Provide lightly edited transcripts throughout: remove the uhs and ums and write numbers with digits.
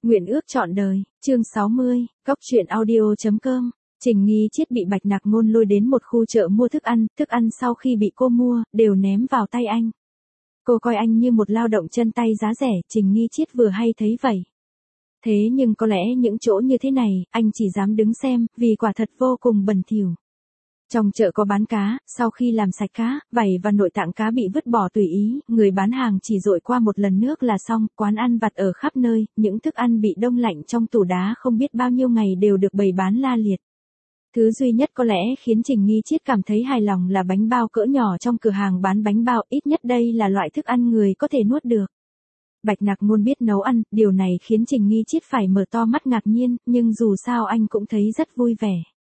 Nguyện ước trọn đời, chương 60, góc truyện audio.com. Trình Nghi Chiết bị Bạch Nặc Ngôn lôi đến một khu chợ mua thức ăn sau khi bị cô mua, đều ném vào tay anh. Cô coi anh như một lao động chân tay giá rẻ, Trình Nghi Chiết vừa hay thấy vậy. Thế nhưng có lẽ những chỗ như thế này, anh chỉ dám đứng xem, vì quả thật vô cùng bẩn thỉu. Trong chợ có bán cá, sau khi làm sạch cá, vảy và nội tạng cá bị vứt bỏ tùy ý, người bán hàng chỉ dội qua một lần nước là xong, quán ăn vặt ở khắp nơi, những thức ăn bị đông lạnh trong tủ đá không biết bao nhiêu ngày đều được bày bán la liệt. Thứ duy nhất có lẽ khiến Trình Nghi Chiết cảm thấy hài lòng là bánh bao cỡ nhỏ trong cửa hàng bán bánh bao, ít nhất đây là loại thức ăn người có thể nuốt được. Bạch Nặc Ngôn biết nấu ăn, điều này khiến Trình Nghi Chiết phải mở to mắt ngạc nhiên, nhưng dù sao anh cũng thấy rất vui vẻ.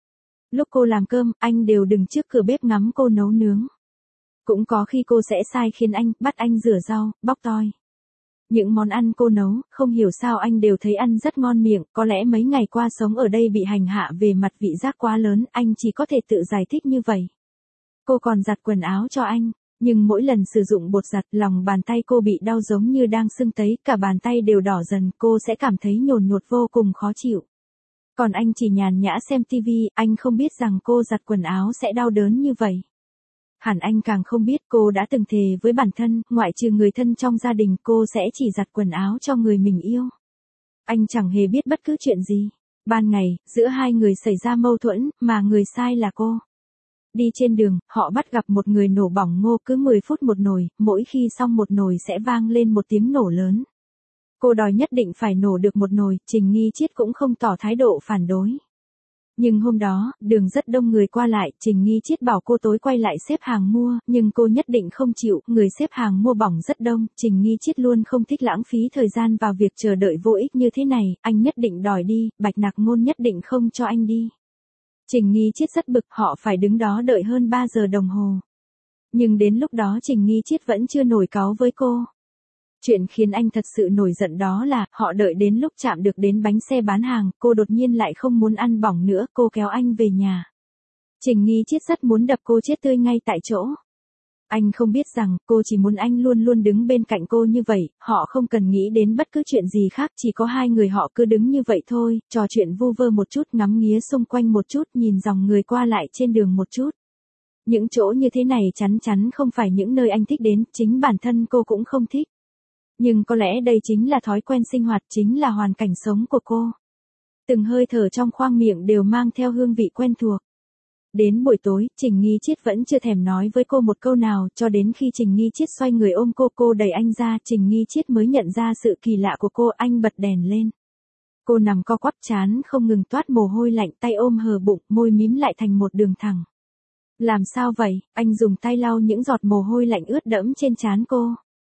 Lúc cô làm cơm, anh đều đứng trước cửa bếp ngắm cô nấu nướng. Cũng có khi cô sẽ sai khiến anh, bắt anh rửa rau, bóc tỏi. Những món ăn cô nấu, không hiểu sao anh đều thấy ăn rất ngon miệng, có lẽ mấy ngày qua sống ở đây bị hành hạ về mặt vị giác quá lớn, anh chỉ có thể tự giải thích như vậy. Cô còn giặt quần áo cho anh, nhưng mỗi lần sử dụng bột giặt, lòng bàn tay cô bị đau giống như đang sưng tấy, cả bàn tay đều đỏ dần, cô sẽ cảm thấy nhồn nhột vô cùng khó chịu. Còn anh chỉ nhàn nhã xem tivi, anh không biết rằng cô giặt quần áo sẽ đau đớn như vậy. Hẳn anh càng không biết cô đã từng thề với bản thân, ngoại trừ người thân trong gia đình cô sẽ chỉ giặt quần áo cho người mình yêu. Anh chẳng hề biết bất cứ chuyện gì. Ban ngày, giữa hai người xảy ra mâu thuẫn, mà người sai là cô. Đi trên đường, họ bắt gặp một người nổ bỏng ngô cứ 10 phút một nồi, mỗi khi xong một nồi sẽ vang lên một tiếng nổ lớn. Cô đòi nhất định phải nổ được một nồi, Trình Nghi Chiết cũng không tỏ thái độ phản đối. Nhưng hôm đó, đường rất đông người qua lại, Trình Nghi Chiết bảo cô tối quay lại xếp hàng mua, nhưng cô nhất định không chịu, người xếp hàng mua bỏng rất đông, Trình Nghi Chiết luôn không thích lãng phí thời gian vào việc chờ đợi vô ích như thế này, anh nhất định đòi đi, Bạch Nặc Ngôn nhất định không cho anh đi. Trình Nghi Chiết rất bực, họ phải đứng đó đợi hơn 3 giờ đồng hồ. Nhưng đến lúc đó Trình Nghi Chiết vẫn chưa nổi cáu với cô. Chuyện khiến anh thật sự nổi giận đó là, họ đợi đến lúc chạm được đến bánh xe bán hàng, cô đột nhiên lại không muốn ăn bỏng nữa, cô kéo anh về nhà. Trình Nghi Chiết rất muốn đập cô chết tươi ngay tại chỗ. Anh không biết rằng, cô chỉ muốn anh luôn luôn đứng bên cạnh cô như vậy, họ không cần nghĩ đến bất cứ chuyện gì khác, chỉ có hai người họ cứ đứng như vậy thôi, trò chuyện vu vơ một chút, ngắm nghía xung quanh một chút, nhìn dòng người qua lại trên đường một chút. Những chỗ như thế này chắn chắn không phải những nơi anh thích đến, chính bản thân cô cũng không thích. Nhưng có lẽ đây chính là thói quen sinh hoạt, chính là hoàn cảnh sống của cô. Từng hơi thở trong khoang miệng đều mang theo hương vị quen thuộc. Đến buổi tối, Trình Nghi Chiết vẫn chưa thèm nói với cô một câu nào, cho đến khi Trình Nghi Chiết xoay người ôm cô đẩy anh ra, Trình Nghi Chiết mới nhận ra sự kỳ lạ của cô, anh bật đèn lên. Cô nằm co quắp trán không ngừng toát mồ hôi lạnh, tay ôm hờ bụng, môi mím lại thành một đường thẳng. Làm sao vậy? Anh dùng tay lau những giọt mồ hôi lạnh ướt đẫm trên trán cô.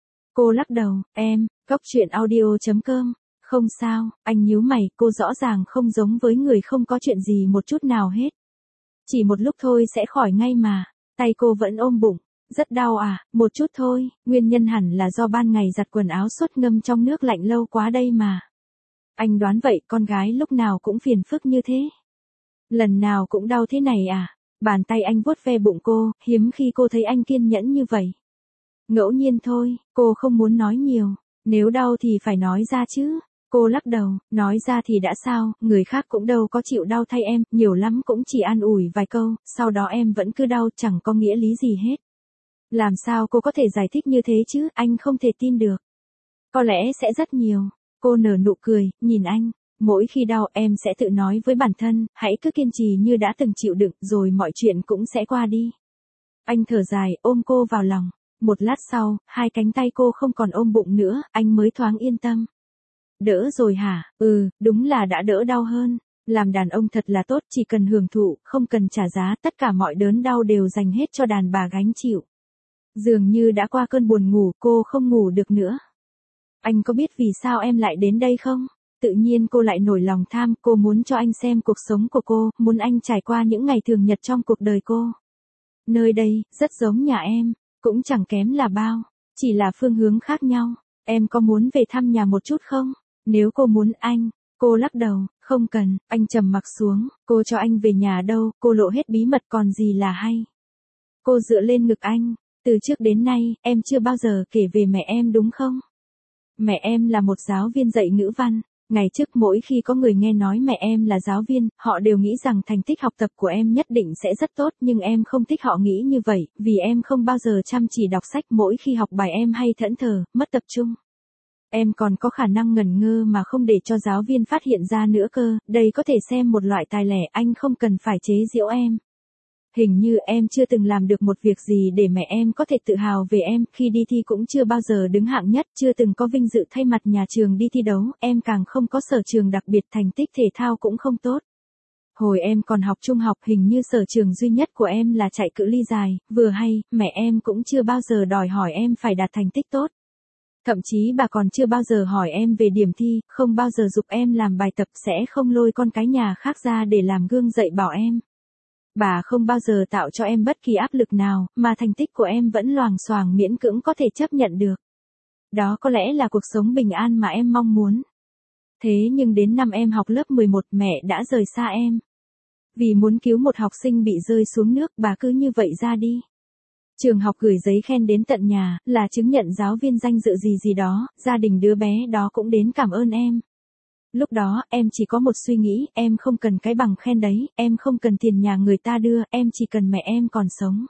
Cô lắc đầu, góc truyện audio.com, không sao, anh nhíu mày, cô rõ ràng không giống với người không có chuyện gì một chút nào hết. Chỉ một lúc thôi sẽ khỏi ngay mà, tay cô vẫn ôm bụng, rất đau à, một chút thôi, nguyên nhân hẳn là do ban ngày giặt quần áo suốt ngâm trong nước lạnh lâu quá đây mà. Anh đoán vậy, con gái lúc nào cũng phiền phức như thế. Lần nào cũng đau thế này à, bàn tay anh vuốt ve bụng cô, hiếm khi cô thấy anh kiên nhẫn như vậy. Ngẫu nhiên thôi, cô không muốn nói nhiều, nếu đau thì phải nói ra chứ. Cô lắc đầu, nói ra thì đã sao, người khác cũng đâu có chịu đau thay em, nhiều lắm cũng chỉ an ủi vài câu, sau đó em vẫn cứ đau, chẳng có nghĩa lý gì hết. Làm sao cô có thể giải thích như thế chứ, anh không thể tin được. Có lẽ sẽ rất nhiều. Cô nở nụ cười, nhìn anh, mỗi khi đau em sẽ tự nói với bản thân, hãy cứ kiên trì như đã từng chịu đựng, rồi mọi chuyện cũng sẽ qua đi. Anh thở dài, ôm cô vào lòng. Một lát sau, hai cánh tay cô không còn ôm bụng nữa, anh mới thoáng yên tâm. Đỡ rồi hả? Đúng là đã đỡ đau hơn. Làm đàn ông thật là tốt, chỉ cần hưởng thụ, không cần trả giá, tất cả mọi đớn đau đều dành hết cho đàn bà gánh chịu. Dường như đã qua cơn buồn ngủ, cô không ngủ được nữa. Anh có biết vì sao em lại đến đây không? Tự nhiên cô lại nổi lòng tham, cô muốn cho anh xem cuộc sống của cô, muốn anh trải qua những ngày thường nhật trong cuộc đời cô. Nơi đây, rất giống nhà em. Cũng chẳng kém là bao, chỉ là phương hướng khác nhau. Em có muốn về thăm nhà một chút không? Nếu cô muốn cô lắc đầu, không cần, anh trầm mặc xuống, cô cho anh về nhà đâu, cô lộ hết bí mật còn gì là hay. Cô dựa lên ngực anh, từ trước đến nay, em chưa bao giờ kể về mẹ em đúng không? Mẹ em là một giáo viên dạy ngữ văn, Ngày trước mỗi khi có người nghe nói mẹ em là giáo viên, họ đều nghĩ rằng thành tích học tập của em nhất định sẽ rất tốt, nhưng em không thích họ nghĩ như vậy, vì em không bao giờ chăm chỉ đọc sách, mỗi khi học bài em hay thẫn thờ, mất tập trung. Em còn có khả năng ngẩn ngơ mà không để cho giáo viên phát hiện ra nữa cơ, đây có thể xem một loại tài lẻ, anh không cần phải chế giễu em. Hình như em chưa từng làm được một việc gì để mẹ em có thể tự hào về em, khi đi thi cũng chưa bao giờ đứng hạng nhất, chưa từng có vinh dự thay mặt nhà trường đi thi đấu, em càng không có sở trường đặc biệt, thành tích thể thao cũng không tốt. Hồi em còn học trung học, hình như sở trường duy nhất của em là chạy cự ly dài, vừa hay, mẹ em cũng chưa bao giờ đòi hỏi em phải đạt thành tích tốt. Thậm chí bà còn chưa bao giờ hỏi em về điểm thi, không bao giờ giục em làm bài tập, sẽ không lôi con cái nhà khác ra để làm gương dạy bảo em. Bà không bao giờ tạo cho em bất kỳ áp lực nào, mà thành tích của em vẫn loàng xoàng miễn cưỡng có thể chấp nhận được. Đó có lẽ là cuộc sống bình an mà em mong muốn. Thế nhưng đến năm em học lớp 11, mẹ đã rời xa em. Vì muốn cứu một học sinh bị rơi xuống nước, bà cứ như vậy ra đi. Trường học gửi giấy khen đến tận nhà, là chứng nhận giáo viên danh dự gì gì đó, gia đình đứa bé đó cũng đến cảm ơn em. Lúc đó, em chỉ có một suy nghĩ, em không cần cái bằng khen đấy, em không cần tiền nhà người ta đưa, em chỉ cần mẹ em còn sống.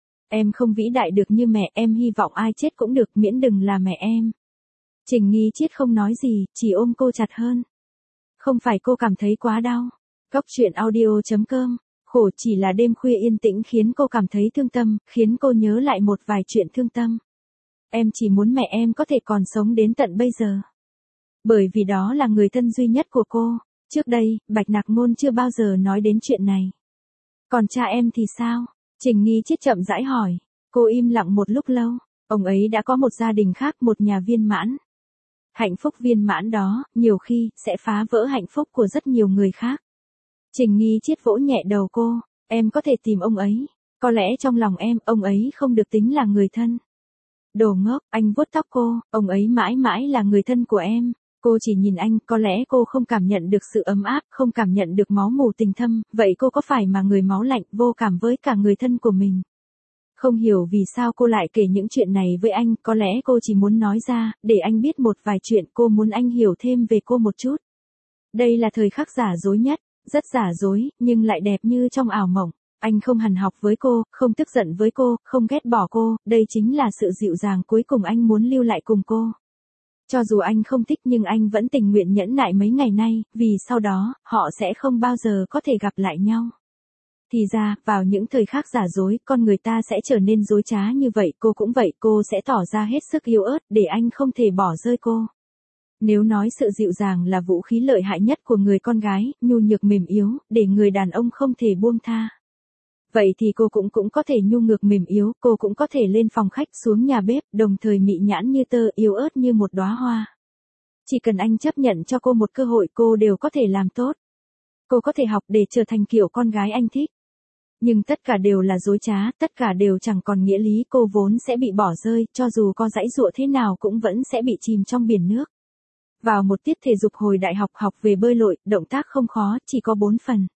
Em không vĩ đại được như mẹ, em hy vọng ai chết cũng được, miễn đừng là mẹ em. Trình Nghi Chiết không nói gì, chỉ ôm cô chặt hơn. Không phải cô cảm thấy quá đau. Cóc truyện audio.com. Khổ chỉ là đêm khuya yên tĩnh khiến cô cảm thấy thương tâm, khiến cô nhớ lại một vài chuyện thương tâm. Em chỉ muốn mẹ em có thể còn sống đến tận bây giờ. Bởi vì đó là người thân duy nhất của cô. Trước đây, Bạch Nặc Ngôn chưa bao giờ nói đến chuyện này. Còn cha em thì sao? Trình Nghi Chiết chậm rãi hỏi. Cô im lặng một lúc lâu. Ông ấy đã có một gia đình khác, một nhà viên mãn. Hạnh phúc viên mãn đó, nhiều khi, sẽ phá vỡ hạnh phúc của rất nhiều người khác. Trình Nghi Chiết vỗ nhẹ đầu cô. Em có thể tìm ông ấy. Có lẽ trong lòng em, ông ấy không được tính là người thân. Đồ ngốc, anh vuốt tóc cô. Ông ấy mãi mãi là người thân của em. Cô chỉ nhìn anh, có lẽ cô không cảm nhận được sự ấm áp, không cảm nhận được máu mủ tình thâm, vậy cô có phải mà người máu lạnh, vô cảm với cả người thân của mình? Không hiểu vì sao cô lại kể những chuyện này với anh, có lẽ cô chỉ muốn nói ra, để anh biết một vài chuyện, cô muốn anh hiểu thêm về cô một chút. Đây là thời khắc giả dối nhất, rất giả dối, nhưng lại đẹp như trong ảo mộng. Anh không hằn học với cô, không tức giận với cô, không ghét bỏ cô, đây chính là sự dịu dàng cuối cùng anh muốn lưu lại cùng cô. Cho dù anh không thích nhưng anh vẫn tình nguyện nhẫn nại mấy ngày nay, vì sau đó, họ sẽ không bao giờ có thể gặp lại nhau. Thì ra, vào những thời khắc giả dối, con người ta sẽ trở nên dối trá như vậy, cô cũng vậy, cô sẽ tỏ ra hết sức yếu ớt, để anh không thể bỏ rơi cô. Nếu nói sự dịu dàng là vũ khí lợi hại nhất của người con gái, nhu nhược mềm yếu, để người đàn ông không thể buông tha. Vậy thì cô cũng có thể nhu nhược mềm yếu, cô cũng có thể lên phòng khách, xuống nhà bếp, đồng thời mị nhãn như tơ, yếu ớt như một đóa hoa. Chỉ cần anh chấp nhận cho cô một cơ hội, cô đều có thể làm tốt. Cô có thể học để trở thành kiểu con gái anh thích. Nhưng tất cả đều là dối trá, tất cả đều chẳng còn nghĩa lý, cô vốn sẽ bị bỏ rơi, cho dù có giãy giụa thế nào cũng vẫn sẽ bị chìm trong biển nước. Vào một tiết thể dục hồi đại học, học về bơi lội, động tác không khó, chỉ có 4 phần.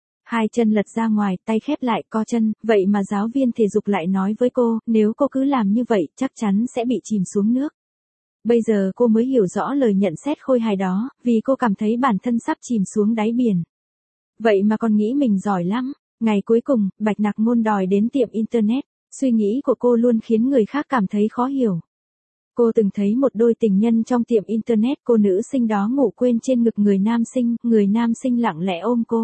2 chân lật ra ngoài, tay khép lại, co chân, vậy mà giáo viên thể dục lại nói với cô, nếu cô cứ làm như vậy, chắc chắn sẽ bị chìm xuống nước. Bây giờ cô mới hiểu rõ lời nhận xét khôi hài đó, vì cô cảm thấy bản thân sắp chìm xuống đáy biển. Vậy mà còn nghĩ mình giỏi lắm. Ngày cuối cùng, Bạch Nặc Ngôn đòi đến tiệm Internet, suy nghĩ của cô luôn khiến người khác cảm thấy khó hiểu. Cô từng thấy một đôi tình nhân trong tiệm Internet, cô nữ sinh đó ngủ quên trên ngực người nam sinh lặng lẽ ôm cô.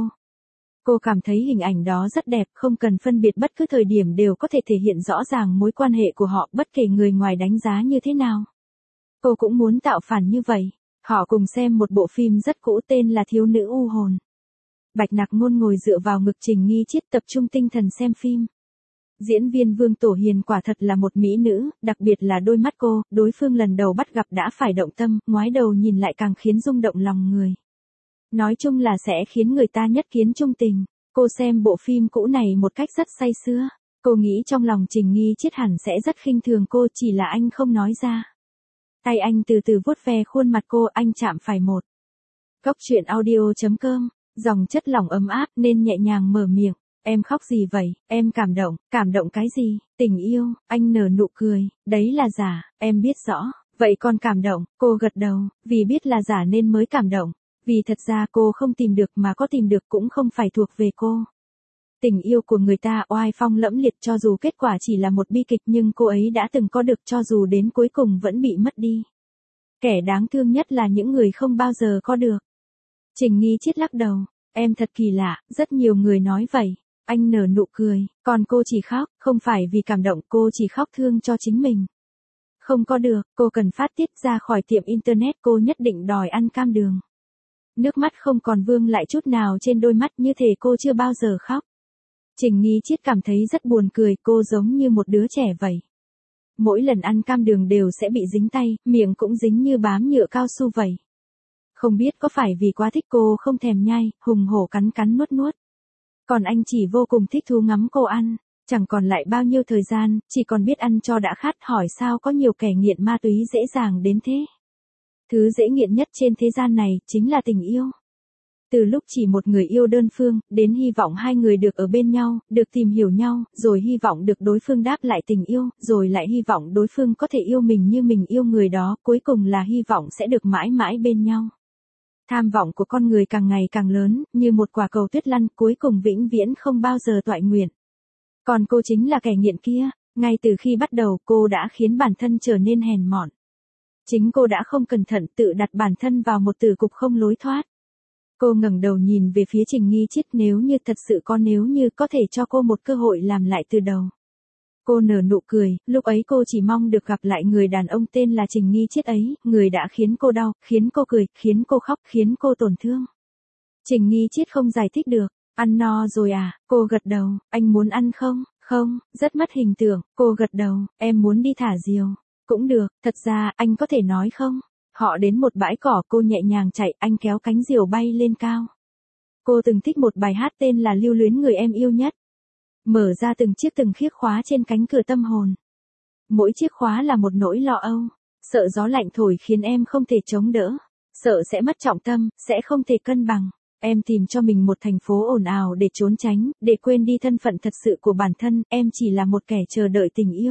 Cô cảm thấy hình ảnh đó rất đẹp, không cần phân biệt bất cứ thời điểm đều có thể thể hiện rõ ràng mối quan hệ của họ, bất kể người ngoài đánh giá như thế nào. Cô cũng muốn tạo phản như vậy. Họ cùng xem một bộ phim rất cũ tên là Thiếu nữ u hồn. Bạch Nặc Ngôn ngồi dựa vào ngực Trình Nghi Chiết, tập trung tinh thần xem phim. Diễn viên Vương Tổ Hiền quả thật là một mỹ nữ, đặc biệt là đôi mắt cô, đối phương lần đầu bắt gặp đã phải động tâm, ngoái đầu nhìn lại càng khiến rung động lòng người. Nói chung là sẽ khiến người ta nhất kiến chung tình. Cô xem bộ phim cũ này một cách rất say sưa. Cô nghĩ trong lòng Trình Nghi Chiết hẳn sẽ rất khinh thường cô, chỉ là anh không nói ra. Tay anh từ từ vuốt ve khuôn mặt cô, anh chạm phải một. Cóc truyện audio.com. Dòng chất lỏng ấm áp nên nhẹ nhàng mở miệng. Em khóc gì vậy? Em cảm động cái gì? Tình yêu, anh nở nụ cười, đấy là giả, em biết rõ, Vậy con cảm động, cô gật đầu, vì biết là giả nên mới cảm động. Vì thật ra cô không tìm được mà có tìm được cũng không phải thuộc về cô. Tình yêu của người ta oai phong lẫm liệt cho dù kết quả chỉ là một bi kịch nhưng cô ấy đã từng có được cho dù đến cuối cùng vẫn bị mất đi. Kẻ đáng thương nhất là những người không bao giờ có được. Trình Nghi Chiết lắc đầu, em thật kỳ lạ, rất nhiều người nói vậy. Anh nở nụ cười, còn cô chỉ khóc, không phải vì cảm động, cô chỉ khóc thương cho chính mình. Không có được, cô cần phát tiết ra khỏi tiệm internet, cô nhất định đòi ăn cam đường. Nước mắt không còn vương lại chút nào trên đôi mắt, như thể cô chưa bao giờ khóc. Trình Nghi Chiết cảm thấy rất buồn cười, cô giống như một đứa trẻ vậy. Mỗi lần ăn cam đường đều sẽ bị dính tay, miệng cũng dính như bám nhựa cao su vậy. Không biết có phải vì quá thích cô không thèm nhai, hùng hổ cắn cắn nuốt nuốt. Còn anh chỉ vô cùng thích thú ngắm cô ăn, chẳng còn lại bao nhiêu thời gian, chỉ còn biết ăn cho đã khát, hỏi sao có nhiều kẻ nghiện ma túy dễ dàng đến thế. Thứ dễ nghiện nhất trên thế gian này, chính là tình yêu. Từ lúc chỉ một người yêu đơn phương, đến hy vọng hai người được ở bên nhau, được tìm hiểu nhau, rồi hy vọng được đối phương đáp lại tình yêu, rồi lại hy vọng đối phương có thể yêu mình như mình yêu người đó, cuối cùng là hy vọng sẽ được mãi mãi bên nhau. Tham vọng của con người càng ngày càng lớn, như một quả cầu tuyết lăn, cuối cùng vĩnh viễn không bao giờ toại nguyện. Còn cô chính là kẻ nghiện kia, ngay từ khi bắt đầu cô đã khiến bản thân trở nên hèn mọn. Chính cô đã không cẩn thận tự đặt bản thân vào một tử cục không lối thoát. Cô ngẩng đầu nhìn về phía Trình Nghi Chiết, nếu như thật sự nếu như có thể cho cô một cơ hội làm lại từ đầu. Cô nở nụ cười, lúc ấy cô chỉ mong được gặp lại người đàn ông tên là Trình Nghi Chiết ấy, người đã khiến cô đau, khiến cô cười, khiến cô khóc, khiến cô tổn thương. Trình Nghi Chiết không giải thích được, ăn no rồi à, cô gật đầu, anh muốn ăn không? Không, rất mất hình tượng, cô gật đầu, em muốn đi thả diều. Cũng được, thật ra, anh có thể nói không? Họ đến một bãi cỏ, cô nhẹ nhàng chạy, anh kéo cánh diều bay lên cao. Cô từng thích một bài hát tên là Lưu Luyến Người Em Yêu Nhất. Mở ra từng chiếc khóa trên cánh cửa tâm hồn. Mỗi chiếc khóa là một nỗi lo âu. Sợ gió lạnh thổi khiến em không thể chống đỡ. Sợ sẽ mất trọng tâm, sẽ không thể cân bằng. Em tìm cho mình một thành phố ồn ào để trốn tránh, để quên đi thân phận thật sự của bản thân, em chỉ là một kẻ chờ đợi tình yêu.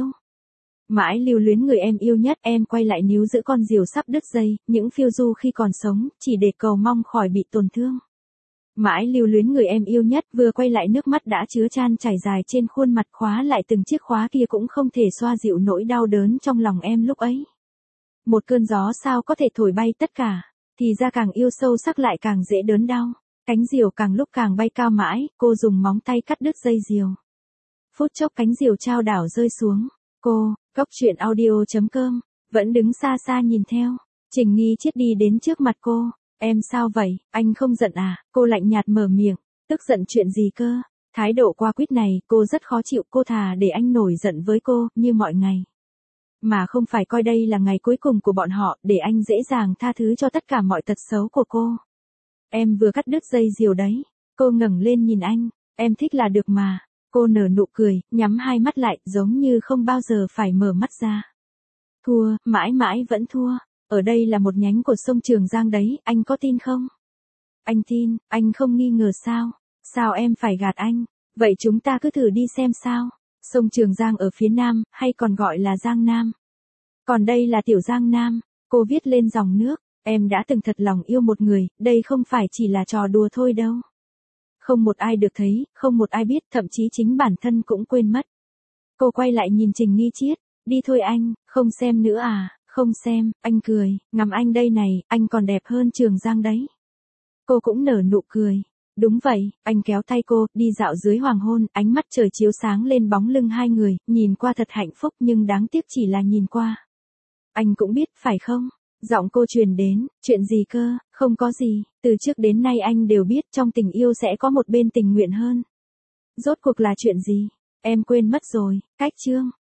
Mãi lưu luyến người em yêu nhất, em quay lại níu giữ con diều sắp đứt dây, những phiêu du khi còn sống, chỉ để cầu mong khỏi bị tổn thương. Mãi lưu luyến người em yêu nhất, vừa quay lại nước mắt đã chứa chan chảy dài trên khuôn mặt, khóa lại từng chiếc khóa kia cũng không thể xoa dịu nỗi đau đớn trong lòng em lúc ấy. Một cơn gió sao có thể thổi bay tất cả, thì ra càng yêu sâu sắc lại càng dễ đớn đau. Cánh diều càng lúc càng bay cao mãi, cô dùng móng tay cắt đứt dây diều. Phút chốc cánh diều chao đảo rơi xuống. Cô, Goctruyện.audio.com, vẫn đứng xa xa nhìn theo. Trình Nghi Chiết đi đến trước mặt cô. Em sao vậy, anh không giận à? Cô lạnh nhạt mở miệng. Tức giận chuyện gì cơ? Thái độ qua quýt này, cô rất khó chịu, cô thà để anh nổi giận với cô, như mọi ngày. Mà không phải coi đây là ngày cuối cùng của bọn họ, để anh dễ dàng tha thứ cho tất cả mọi tật xấu của cô. Em vừa cắt đứt dây diều đấy. Cô ngẩng lên nhìn anh. Em thích là được mà. Cô nở nụ cười, nhắm hai mắt lại, giống như không bao giờ phải mở mắt ra. Thua, mãi mãi vẫn thua. Ở đây là một nhánh của sông Trường Giang đấy, anh có tin không? Anh tin, anh không nghi ngờ sao? Sao em phải gạt anh? Vậy chúng ta cứ thử đi xem sao? Sông Trường Giang ở phía nam, hay còn gọi là Giang Nam. Còn đây là Tiểu Giang Nam. Cô viết lên dòng nước. Em đã từng thật lòng yêu một người, đây không phải chỉ là trò đùa thôi đâu. Không một ai được thấy, không một ai biết, thậm chí chính bản thân cũng quên mất. Cô quay lại nhìn Trình Nghi Chiết. Đi thôi anh, không xem nữa à? Không xem, anh cười, ngắm anh đây này, anh còn đẹp hơn Trường Giang đấy. Cô cũng nở nụ cười. Đúng vậy, anh kéo tay cô, đi dạo dưới hoàng hôn, ánh mắt trời chiếu sáng lên bóng lưng hai người, nhìn qua thật hạnh phúc nhưng đáng tiếc chỉ là nhìn qua. Anh cũng biết, phải không? Giọng cô truyền đến, chuyện gì cơ, không có gì, từ trước đến nay anh đều biết trong tình yêu sẽ có một bên tình nguyện hơn. Rốt cuộc là chuyện gì? Em quên mất rồi, cách chương.